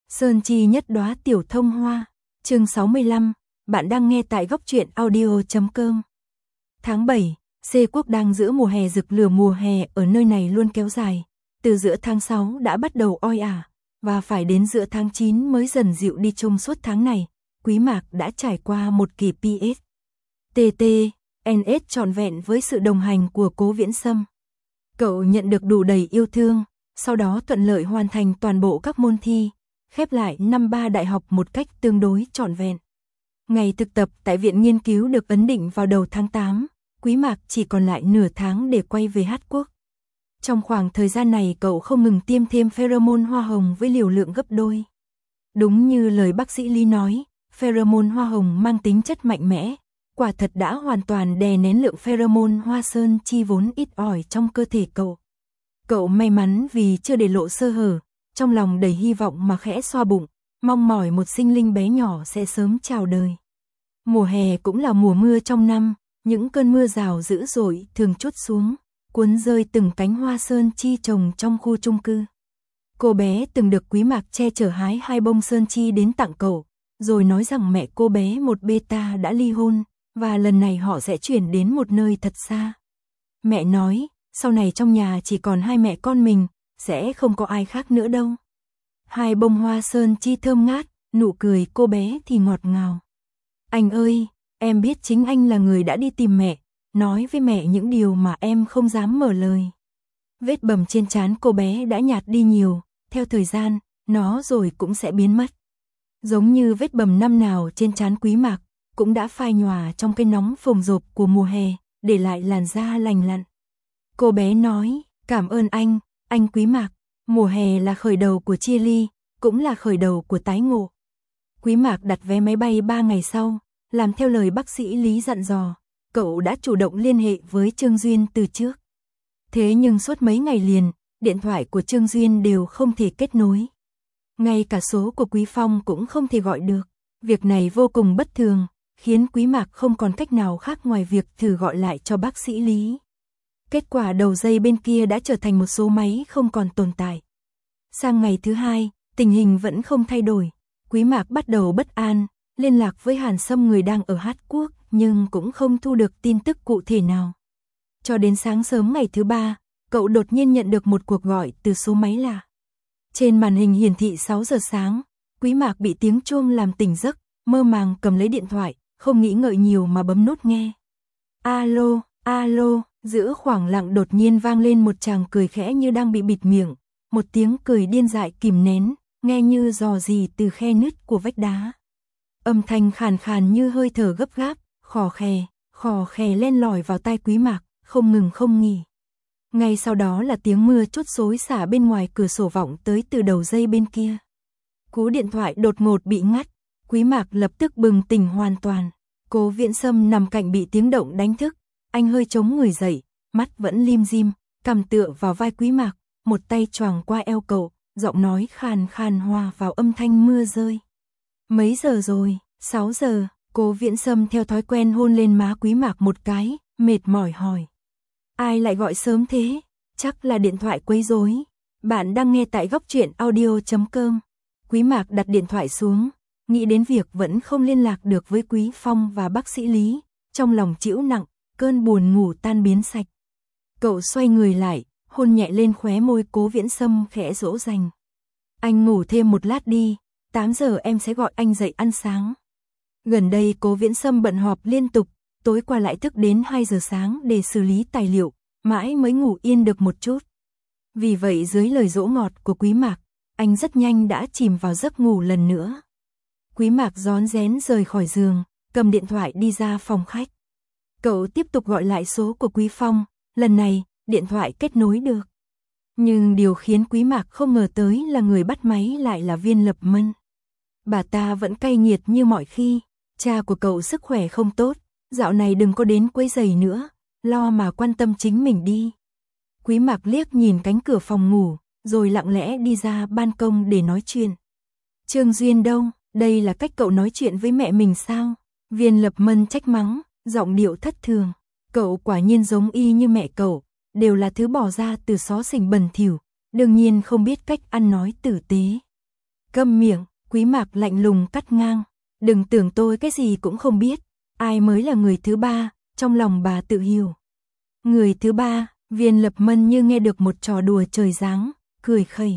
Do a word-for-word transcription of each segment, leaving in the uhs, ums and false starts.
Sơn chi nhất đóa tiểu thông hoa, chương sáu mươi lăm, bạn đang nghe tại góc truyện audio chấm com. Tháng bảy, C quốc đang giữa mùa hè rực lửa, mùa hè ở nơi này luôn kéo dài, từ giữa tháng sáu đã bắt đầu oi ả, và phải đến giữa tháng chín mới dần dịu đi. Trong suốt tháng này, Quý Mạc đã trải qua một kỳ pê ét, tê tê, en ét trọn vẹn với sự đồng hành của Cố Viễn Sâm. Cậu nhận được đủ đầy yêu thương, sau đó thuận lợi hoàn thành toàn bộ các môn thi, khép lại năm ba đại học một cách tương đối trọn vẹn. Ngày thực tập tại viện nghiên cứu được ấn định vào đầu tháng tám, Quý Mạc chỉ còn lại nửa tháng để quay về Hát Quốc. Trong khoảng thời gian này cậu không ngừng tiêm thêm pheromone hoa hồng với liều lượng gấp đôi. Đúng như lời bác sĩ Lý nói, pheromone hoa hồng mang tính chất mạnh mẽ, quả thật đã hoàn toàn đè nén lượng pheromone hoa sơn chi vốn ít ỏi trong cơ thể cậu. Cậu may mắn vì chưa để lộ sơ hở, trong lòng đầy hy vọng mà khẽ xoa bụng, mong mỏi một sinh linh bé nhỏ sẽ sớm chào đời. Mùa hè cũng là mùa mưa trong năm, những cơn mưa rào dữ dội thường trút xuống, cuốn rơi từng cánh hoa sơn chi trồng trong khu chung cư. Cô bé từng được Quý Mạc che chở hái hai bông sơn chi đến tặng cậu, rồi nói rằng mẹ cô bé một beta đã ly hôn, và lần này họ sẽ chuyển đến một nơi thật xa. Mẹ nói, sau này trong nhà chỉ còn hai mẹ con mình, sẽ không có ai khác nữa đâu. Hai bông hoa sơn chi thơm ngát, nụ cười cô bé thì ngọt ngào. Anh ơi, em biết chính anh là người đã đi tìm mẹ, nói với mẹ những điều mà em không dám mở lời. Vết bầm trên trán cô bé đã nhạt đi nhiều, theo thời gian, nó rồi cũng sẽ biến mất. Giống như vết bầm năm nào trên trán Quý Mạc, cũng đã phai nhòa trong cái nóng phồng rộp của mùa hè, để lại làn da lành lặn. Cô bé nói, cảm ơn anh, anh Quý Mạc, mùa hè là khởi đầu của chia ly, cũng là khởi đầu của tái ngộ. Quý Mạc đặt vé máy bay ba ngày sau, làm theo lời bác sĩ Lý dặn dò, cậu đã chủ động liên hệ với Trương Duyên từ trước. Thế nhưng suốt mấy ngày liền, điện thoại của Trương Duyên đều không thể kết nối. Ngay cả số của Quý Phong cũng không thể gọi được. Việc này vô cùng bất thường, khiến Quý Mạc không còn cách nào khác ngoài việc thử gọi lại cho bác sĩ Lý. Kết quả đầu dây bên kia đã trở thành một số máy không còn tồn tại. Sang ngày thứ hai, tình hình vẫn không thay đổi. Quý Mạc bắt đầu bất an, liên lạc với Hàn Sâm người đang ở Hát Quốc, nhưng cũng không thu được tin tức cụ thể nào. Cho đến sáng sớm ngày thứ ba, cậu đột nhiên nhận được một cuộc gọi từ số máy lạ. Trên màn hình hiển thị sáu giờ sáng, Quý Mạc bị tiếng chuông làm tỉnh giấc, mơ màng cầm lấy điện thoại, không nghĩ ngợi nhiều mà bấm nút nghe. Alo, alo, giữa khoảng lặng đột nhiên vang lên một tràng cười khẽ như đang bị bịt miệng, một tiếng cười điên dại kìm nén, nghe như dò dỉ từ khe nứt của vách đá. Âm thanh khàn khàn như hơi thở gấp gáp, khò khè, khò khè len lỏi vào tai Quý Mạc, không ngừng không nghỉ. Ngay sau đó là tiếng mưa trút xối xả bên ngoài cửa sổ vọng tới từ đầu dây bên kia. Cú điện thoại đột ngột bị ngắt, Quý Mạc lập tức bừng tỉnh hoàn toàn. Cố Viễn Sâm nằm cạnh bị tiếng động đánh thức, anh hơi chống người dậy, mắt vẫn lim dim, cằm tựa vào vai Quý Mạc, một tay choàng qua eo cậu, giọng nói khàn khàn hòa vào âm thanh mưa rơi. Mấy giờ rồi? Sáu giờ, Cố Viễn Sâm theo thói quen hôn lên má Quý Mạc một cái, mệt mỏi hỏi. Ai lại gọi sớm thế? Chắc là điện thoại quấy rối. Bạn đang nghe tại góc truyện audio chấm com. Quý Mạc đặt điện thoại xuống, nghĩ đến việc vẫn không liên lạc được với Quý Phong và bác sĩ Lý, trong lòng trĩu nặng, cơn buồn ngủ tan biến sạch. Cậu xoay người lại, hôn nhẹ lên khóe môi Cố Viễn Sâm khẽ dỗ dành. Anh ngủ thêm một lát đi, tám giờ em sẽ gọi anh dậy ăn sáng. Gần đây Cố Viễn Sâm bận họp liên tục, tối qua lại thức đến hai giờ sáng để xử lý tài liệu, mãi mới ngủ yên được một chút. Vì vậy dưới lời dỗ ngọt của Quý Mạc, anh rất nhanh đã chìm vào giấc ngủ lần nữa. Quý Mạc rón rén rời khỏi giường, cầm điện thoại đi ra phòng khách. Cậu tiếp tục gọi lại số của Quý Phong, lần này, điện thoại kết nối được. Nhưng điều khiến Quý Mạc không ngờ tới là người bắt máy lại là Viên Lập Mân. Bà ta vẫn cay nghiệt như mọi khi, cha của cậu sức khỏe không tốt, dạo này đừng có đến quấy rầy nữa, lo mà quan tâm chính mình đi. Quý Mạc liếc nhìn cánh cửa phòng ngủ, rồi lặng lẽ đi ra ban công để nói chuyện. Trương Duyên đâu, đây là cách cậu nói chuyện với mẹ mình sao? Viên Lập Mân trách mắng, giọng điệu thất thường. Cậu quả nhiên giống y như mẹ cậu, đều là thứ bỏ ra từ xó xỉnh bẩn thỉu, đương nhiên không biết cách ăn nói tử tế. Câm miệng, Quý Mạc lạnh lùng cắt ngang. Đừng tưởng tôi cái gì cũng không biết. Ai mới là người thứ ba, trong lòng bà tự hiểu. Người thứ ba, Viên Lập Mân như nghe được một trò đùa trời giáng, cười khẩy.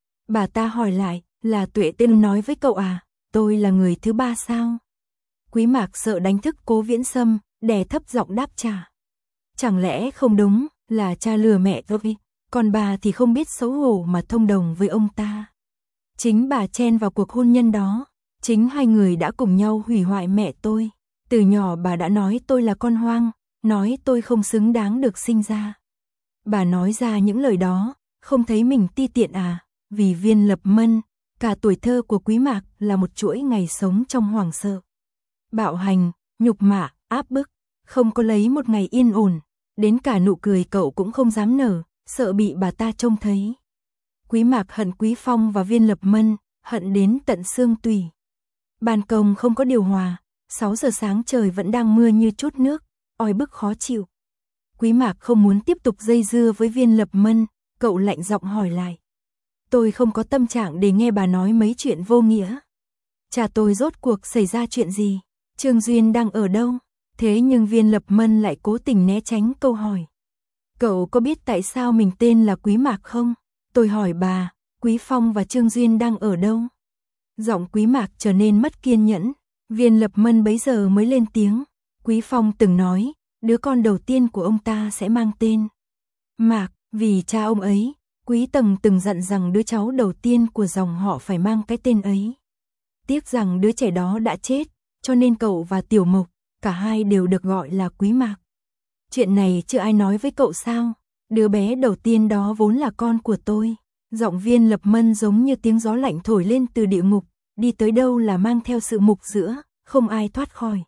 Bà ta hỏi lại, là Tuệ Tiên nói với cậu à, tôi là người thứ ba sao? Quý Mạc sợ đánh thức Cố Viễn Sâm, đè thấp giọng đáp trả. Chẳng lẽ không đúng, là cha lừa mẹ tôi, còn bà thì không biết xấu hổ mà thông đồng với ông ta. Chính bà chen vào cuộc hôn nhân đó, chính hai người đã cùng nhau hủy hoại mẹ tôi. Từ nhỏ bà đã nói tôi là con hoang, nói tôi không xứng đáng được sinh ra. Bà nói ra những lời đó, không thấy mình ti tiện à, vì Viên Lập Mân, cả tuổi thơ của Quý Mạc là một chuỗi ngày sống trong hoảng sợ. Bạo hành, nhục mạ, áp bức, không có lấy một ngày yên ổn, đến cả nụ cười cậu cũng không dám nở, sợ bị bà ta trông thấy. Quý Mạc hận Quý Phong và Viên Lập Mân, hận đến tận xương tủy. Ban công không có điều hòa, sáu giờ sáng trời vẫn đang mưa như chút nước, oi bức khó chịu. Quý Mạc không muốn tiếp tục dây dưa với Viên Lập Mân, cậu lạnh giọng hỏi lại. Tôi không có tâm trạng để nghe bà nói mấy chuyện vô nghĩa. Cha tôi rốt cuộc xảy ra chuyện gì? Trương Duyên đang ở đâu? Thế nhưng Viên Lập Mân lại cố tình né tránh câu hỏi. Cậu có biết tại sao mình tên là Quý Mạc không? Tôi hỏi bà, Quý Phong và Trương Duyên đang ở đâu? Giọng Quý Mạc trở nên mất kiên nhẫn. Viên Lập Mân bấy giờ mới lên tiếng. Quý Phong từng nói, đứa con đầu tiên của ông ta sẽ mang tên Mạc, vì cha ông ấy. Quý Tầng từng dặn rằng đứa cháu đầu tiên của dòng họ phải mang cái tên ấy. Tiếc rằng đứa trẻ đó đã chết, cho nên cậu và Tiểu Mộc, cả hai đều được gọi là Quý Mạc. Chuyện này chưa ai nói với cậu sao? Đứa bé đầu tiên đó vốn là con của tôi. Giọng Viên Lập Mân giống như tiếng gió lạnh thổi lên từ địa ngục, đi tới đâu là mang theo sự mục giữa, không ai thoát khỏi.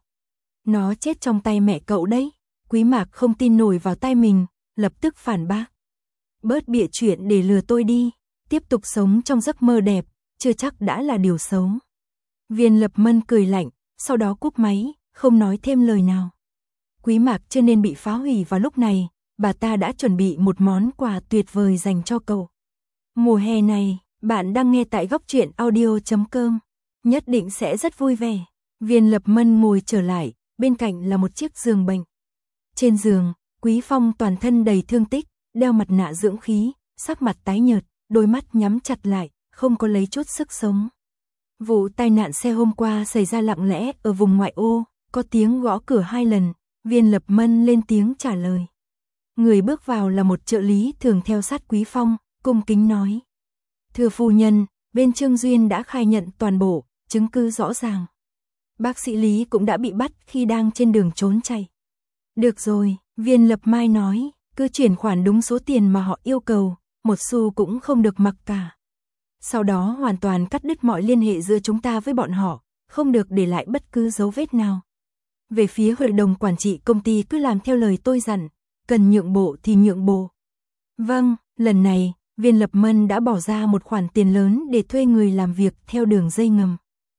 Nó chết trong tay mẹ cậu đấy. Quý Mạc không tin nổi vào tay mình, lập tức phản bác. Bớt bịa chuyện để lừa tôi đi, tiếp tục sống trong giấc mơ đẹp, chưa chắc đã là điều xấu. Viên Lập Mân cười lạnh, sau đó cúp máy, không nói thêm lời nào. Quý Mạc chưa nên bị phá hủy vào lúc này, bà ta đã chuẩn bị một món quà tuyệt vời dành cho cậu. Mùa hè này, bạn đang nghe tại góc truyện audio chấm com, nhất định sẽ rất vui vẻ. Viên Lập Mân ngồi trở lại, bên cạnh là một chiếc giường bệnh. Trên giường, Quý Phong toàn thân đầy thương tích, đeo mặt nạ dưỡng khí, sắc mặt tái nhợt, đôi mắt nhắm chặt lại, không có lấy chút sức sống. Vụ tai nạn xe hôm qua xảy ra lặng lẽ ở vùng ngoại ô, có tiếng gõ cửa hai lần, Viên Lập Mân lên tiếng trả lời. Người bước vào là một trợ lý thường theo sát Quý Phong, cung kính nói. Thưa phu nhân, bên Trương Duyên đã khai nhận toàn bộ, chứng cứ rõ ràng. Bác sĩ Lý cũng đã bị bắt khi đang trên đường trốn chạy. Được rồi, Viên Lập Mai nói, cứ chuyển khoản đúng số tiền mà họ yêu cầu, một xu cũng không được mặc cả. Sau đó hoàn toàn cắt đứt mọi liên hệ giữa chúng ta với bọn họ, không được để lại bất cứ dấu vết nào. Về phía hội đồng quản trị công ty cứ làm theo lời tôi dặn, cần nhượng bộ thì nhượng bộ. Vâng, lần này, Viên Lập Mân đã bỏ ra một khoản tiền lớn để thuê người làm việc theo đường dây ngầm.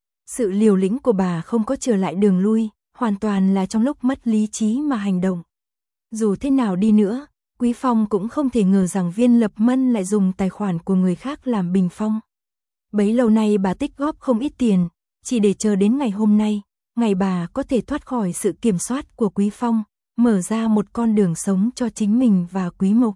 Sự liều lĩnh của bà không có trở lại đường lui, hoàn toàn là trong lúc mất lý trí mà hành động. Dù thế nào đi nữa, Quý Phong cũng không thể ngờ rằng Viên Lập Mân lại dùng tài khoản của người khác làm bình phong. Bấy lâu nay bà tích góp không ít tiền, chỉ để chờ đến ngày hôm nay, ngày bà có thể thoát khỏi sự kiểm soát của Quý Phong, mở ra một con đường sống cho chính mình và Quý Mộc.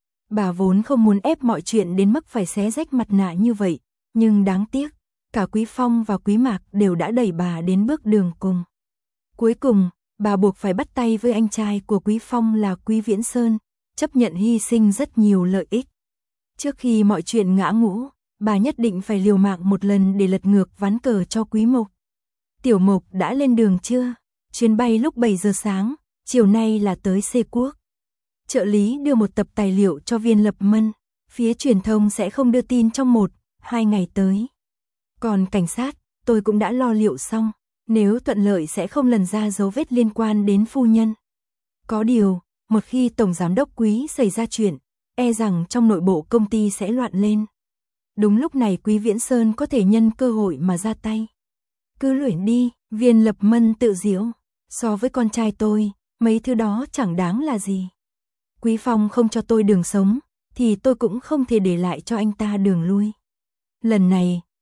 Bà vốn không muốn ép mọi chuyện đến mức phải xé rách mặt nạ như vậy, nhưng đáng tiếc, cả Quý Phong và Quý Mạc đều đã đẩy bà đến bước đường cùng. Cuối cùng, bà buộc phải bắt tay với anh trai của Quý Phong là Quý Viễn Sơn, chấp nhận hy sinh rất nhiều lợi ích. Trước khi mọi chuyện ngã ngũ, bà nhất định phải liều mạng một lần để lật ngược ván cờ cho Quý Mộc. Tiểu Mộc đã lên đường chưa? Chuyến bay lúc bảy giờ sáng, chiều nay là tới Xê Quốc. Trợ lý đưa một tập tài liệu cho Viên Lập Mân, phía truyền thông sẽ không đưa tin trong một, hai ngày tới. Còn cảnh sát, tôi cũng đã lo liệu xong, nếu thuận lợi sẽ không lần ra dấu vết liên quan đến phu nhân. Có điều, một khi Tổng Giám đốc Quý xảy ra chuyện, e rằng trong nội bộ công ty sẽ loạn lên. Đúng lúc này Quý Viễn Sơn có thể nhân cơ hội mà ra tay. Cứ luyện đi, Viên Lập Mân tự giễu, so với con trai tôi, mấy thứ đó chẳng đáng là gì. Quý Phong không cho tôi đường sống, thì tôi cũng không thể để lại cho anh ta đường lui. Lần này,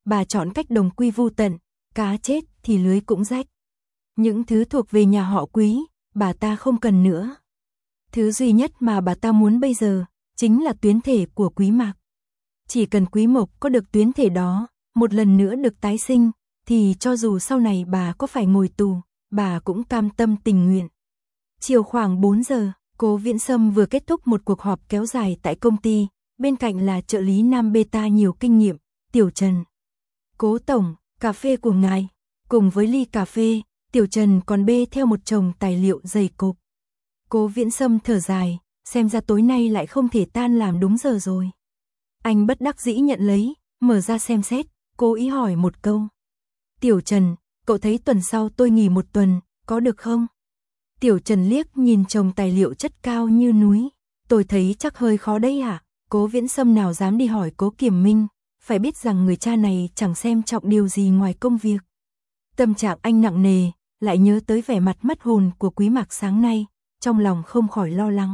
bà chọn cách đồng quy vu tận, cá chết thì lưới cũng rách. Những thứ thuộc về nhà họ Quý, bà ta không cần nữa. Thứ duy nhất mà bà ta muốn bây giờ, chính là tuyến thể của Quý Mạc. Chỉ cần Quý Mộc có được tuyến thể đó, một lần nữa được tái sinh, thì cho dù sau này bà có phải ngồi tù, bà cũng cam tâm tình nguyện. Chiều khoảng bốn giờ, Cố Viễn Sâm vừa kết thúc một cuộc họp kéo dài tại công ty, bên cạnh là trợ lý nam beta nhiều kinh nghiệm, Tiểu Trần. Cố tổng, cà phê của ngài. Cùng với ly cà phê, Tiểu Trần còn bê theo một chồng tài liệu dày cộp. Cố Viễn Sâm thở dài, xem ra tối nay lại không thể tan làm đúng giờ rồi. Anh bất đắc dĩ nhận lấy, mở ra xem xét, cố ý hỏi một câu. Tiểu Trần, cậu thấy tuần sau tôi nghỉ một tuần, có được không? Tiểu Trần liếc nhìn chồng tài liệu chất cao như núi. Tôi thấy chắc hơi khó đấy hả? Cố Viễn Sâm nào dám đi hỏi Cố Kiểm Minh, phải biết rằng người cha này chẳng xem trọng điều gì ngoài công việc. Tâm trạng anh nặng nề, lại nhớ tới vẻ mặt mất hồn của Quý Mạc sáng nay, trong lòng không khỏi lo lắng.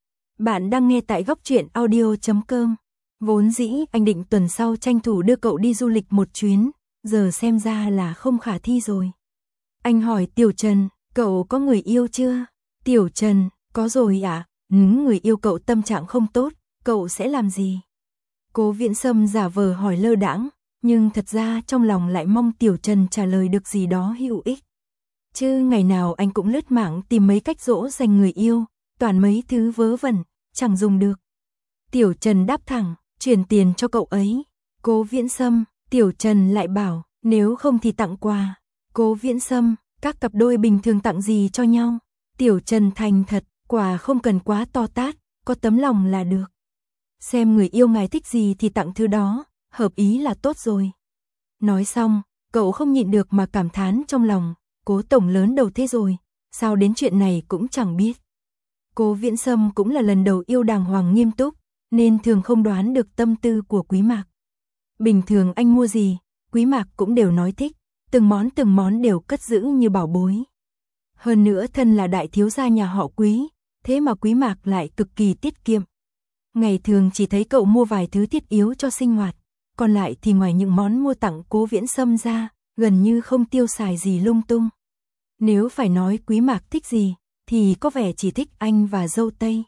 Bạn đang nghe tại góc truyện audio chấm com. Vốn dĩ anh định tuần sau tranh thủ đưa cậu đi du lịch một chuyến, giờ xem ra là không khả thi rồi. Anh hỏi Tiểu Trần, cậu có người yêu chưa? Tiểu Trần, có rồi ạ. À? Nếu người yêu cậu tâm trạng không tốt, cậu sẽ làm gì? Cố Viễn Sâm giả vờ hỏi lơ đãng, nhưng thật ra trong lòng lại mong Tiểu Trần trả lời được gì đó hữu ích. Chứ ngày nào anh cũng lướt mạng tìm mấy cách dỗ dành người yêu, toàn mấy thứ vớ vẩn, chẳng dùng được. Tiểu Trần đáp thẳng, chuyển tiền cho cậu ấy. Cố Viễn Sâm, Tiểu Trần lại bảo, nếu không thì tặng quà. Cố Viễn Sâm, các cặp đôi bình thường tặng gì cho nhau? Tiểu Trần thành thật, quà không cần quá to tát, có tấm lòng là được. Xem người yêu ngài thích gì thì tặng thứ đó, hợp ý là tốt rồi. Nói xong, cậu không nhịn được mà cảm thán trong lòng, Cố tổng lớn đầu thế rồi, sao đến chuyện này cũng chẳng biết. Cố Viễn Sâm cũng là lần đầu yêu đàng hoàng nghiêm túc, nên thường không đoán được tâm tư của Quý Mạc. Bình thường anh mua gì, Quý Mạc cũng đều nói thích, từng món từng món đều cất giữ như bảo bối. Hơn nữa thân là đại thiếu gia nhà họ Quý, thế mà Quý Mạc lại cực kỳ tiết kiệm. Ngày thường chỉ thấy cậu mua vài thứ thiết yếu cho sinh hoạt, còn lại thì ngoài những món mua tặng Cố Viễn Sâm ra, gần như không tiêu xài gì lung tung. Nếu phải nói Quý Mạc thích gì, thì có vẻ chỉ thích anh và dâu tây.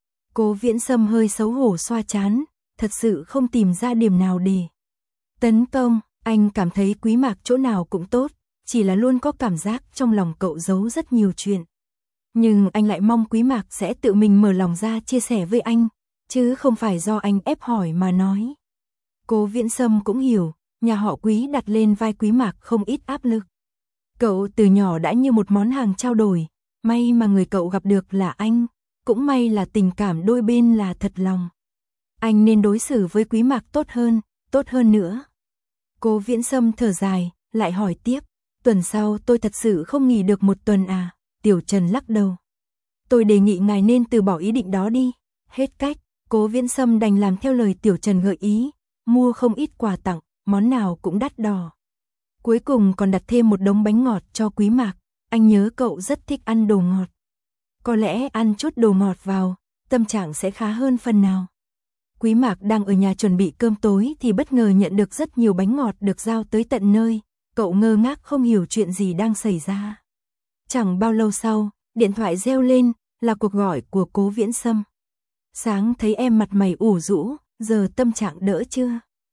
Cố Viễn Sâm hơi xấu hổ xoa trán, thật sự không tìm ra điểm nào để tấn công. Anh cảm thấy Quý Mạc chỗ nào cũng tốt, chỉ là luôn có cảm giác trong lòng cậu giấu rất nhiều chuyện. Nhưng anh lại mong Quý Mạc sẽ tự mình mở lòng ra chia sẻ với anh, chứ không phải do anh ép hỏi mà nói. Cố Viễn Sâm cũng hiểu, nhà họ Quý đặt lên vai Quý Mạc không ít áp lực. Cậu từ nhỏ đã như một món hàng trao đổi, may mà người cậu gặp được là anh, cũng may là tình cảm đôi bên là thật lòng. Anh nên đối xử với Quý Mạc tốt hơn, tốt hơn nữa. Cố Viễn Sâm thở dài, lại hỏi tiếp, tuần sau tôi thật sự không nghỉ được một tuần à? Tiểu Trần lắc đầu. Tôi đề nghị ngài nên từ bỏ ý định đó đi. Hết cách, Cố Viễn Sâm đành làm theo lời Tiểu Trần gợi ý, mua không ít quà tặng, món nào cũng đắt đỏ. Cuối cùng còn đặt thêm một đống bánh ngọt cho Quý Mạc, anh nhớ cậu rất thích ăn đồ ngọt. Có lẽ ăn chút đồ ngọt vào, tâm trạng sẽ khá hơn phần nào. Quý Mạc đang ở nhà chuẩn bị cơm tối thì bất ngờ nhận được rất nhiều bánh ngọt được giao tới tận nơi, cậu ngơ ngác không hiểu chuyện gì đang xảy ra. Chẳng bao lâu sau, điện thoại reo lên, là cuộc gọi của Cố Viễn Sâm. Sáng thấy em mặt mày ủ rũ, giờ tâm trạng đỡ chưa?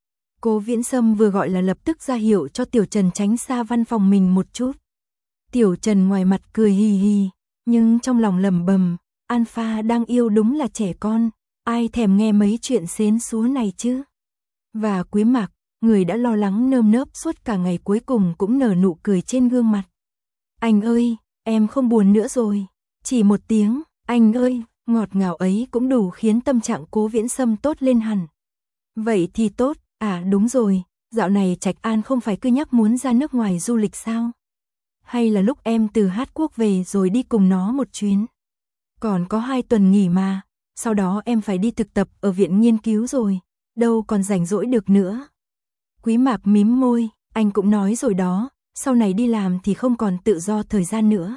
Cố Viễn Sâm vừa gọi là lập tức ra hiệu cho Tiểu Trần tránh xa văn phòng mình một chút. Tiểu Trần ngoài mặt cười hì hì, nhưng trong lòng lẩm bẩm, Alpha đang yêu đúng là trẻ con, ai thèm nghe mấy chuyện xến xúa này chứ. Và Quý Mạc, người đã lo lắng nơm nớp suốt cả ngày cuối cùng cũng nở nụ cười trên gương mặt. Anh ơi, em không buồn nữa rồi. Chỉ một tiếng, anh ơi, ngọt ngào ấy cũng đủ khiến tâm trạng Cố Viễn Sâm tốt lên hẳn. Vậy thì tốt, à đúng rồi, dạo này Trạch An không phải cứ nhắc muốn ra nước ngoài du lịch sao? Hay là lúc em từ Hát Quốc về rồi đi cùng nó một chuyến? Còn có hai tuần nghỉ mà, sau đó em phải đi thực tập ở viện nghiên cứu rồi, đâu còn rảnh rỗi được nữa. Quý Mạc mím môi, anh cũng nói rồi đó, sau này đi làm thì không còn tự do thời gian nữa.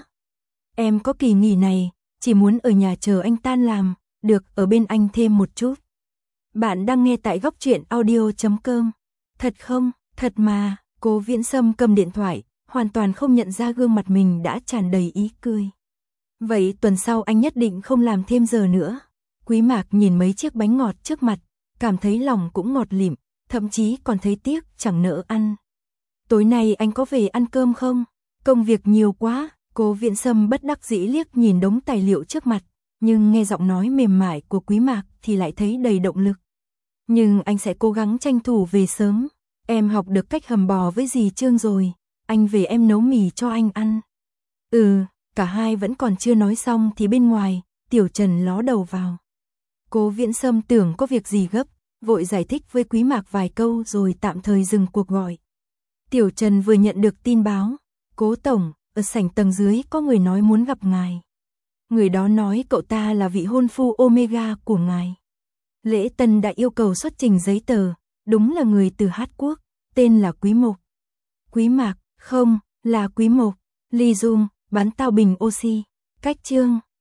Em có kỳ nghỉ này, chỉ muốn ở nhà chờ anh tan làm, được ở bên anh thêm một chút. Bạn đang nghe tại góc truyện audio chấm com. Thật không? Thật mà, Cố Viễn Sâm cầm điện thoại, hoàn toàn không nhận ra gương mặt mình đã tràn đầy ý cười. Vậy tuần sau anh nhất định không làm thêm giờ nữa. Quý Mạc nhìn mấy chiếc bánh ngọt trước mặt, cảm thấy lòng cũng ngọt lịm, thậm chí còn thấy tiếc chẳng nỡ ăn. Tối nay anh có về ăn cơm không? Công việc nhiều quá. Cố Viễn Sâm bất đắc dĩ liếc nhìn đống tài liệu trước mặt, nhưng nghe giọng nói mềm mại của Quý Mạc thì lại thấy đầy động lực. Nhưng anh sẽ cố gắng tranh thủ về sớm. Em học được cách hầm bò với dì Trương rồi, anh về em nấu mì cho anh ăn. Ừ, cả hai vẫn còn chưa nói xong thì bên ngoài, Tiểu Trần ló đầu vào. Cố Viễn Sâm tưởng có việc gì gấp, vội giải thích với Quý Mạc vài câu rồi tạm thời dừng cuộc gọi. Tiểu Trần vừa nhận được tin báo, Cố Tổng, ở sảnh tầng dưới có người nói muốn gặp ngài. Người đó nói cậu ta là vị hôn phu Omega của ngài. Lễ tân đã yêu cầu xuất trình giấy tờ, đúng là người từ Hát Quốc, tên là Quý Mộc. Quý Mạc, không, là Quý Mộc. Ly Dung, bán tao bình oxy. Cách chương